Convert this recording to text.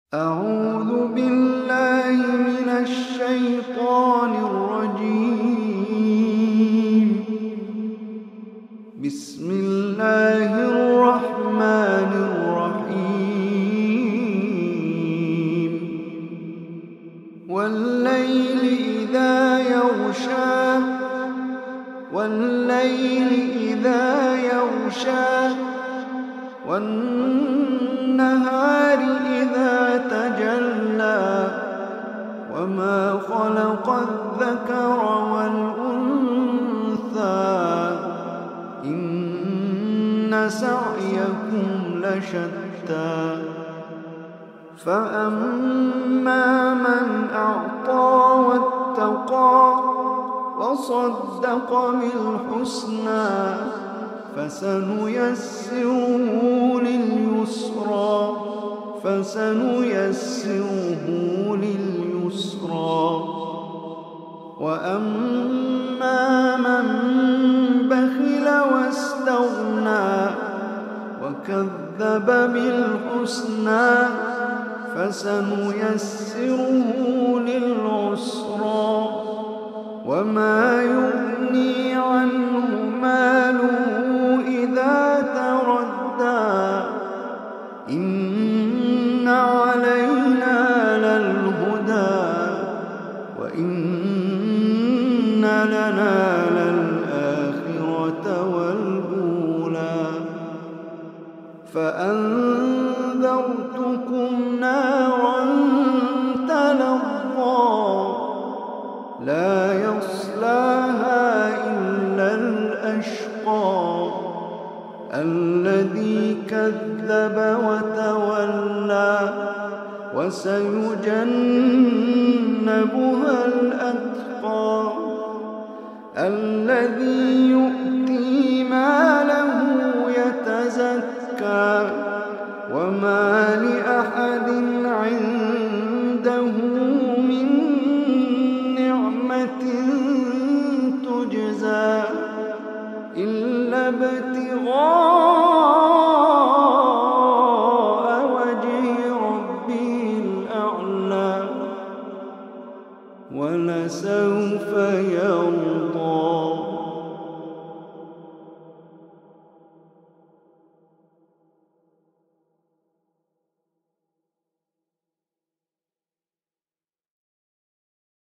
أعوذ بالله من الشيطان الرجيم. بسم الله الرحمن الرحيم. والليل إذا يغشى والليل إذا يغشى والنهار إذا تجلى وما خلق الذكر والأنثى إن سعيكم لشتى فأما من أعطى واتقى وصدق بالحسنى فسنيسره لليسرى وأما من بخل واستغنى وكذب بالحسنى فسنيسره للعسرى وما يغني عنه ماله إذا تردى إن علينا للهدى وإن لنا للآخرة والأولى فأنذرتكم نارا تلظى لا يصلاها إلا الأشقى الذي كذب وتولى وسيجنبها الأتقى الذي يؤتي ماله يتزكى وما لأحد عنده من نعمة تجزى إلا ابتغاء وجه ربه الأعلى ولسوف يرضى.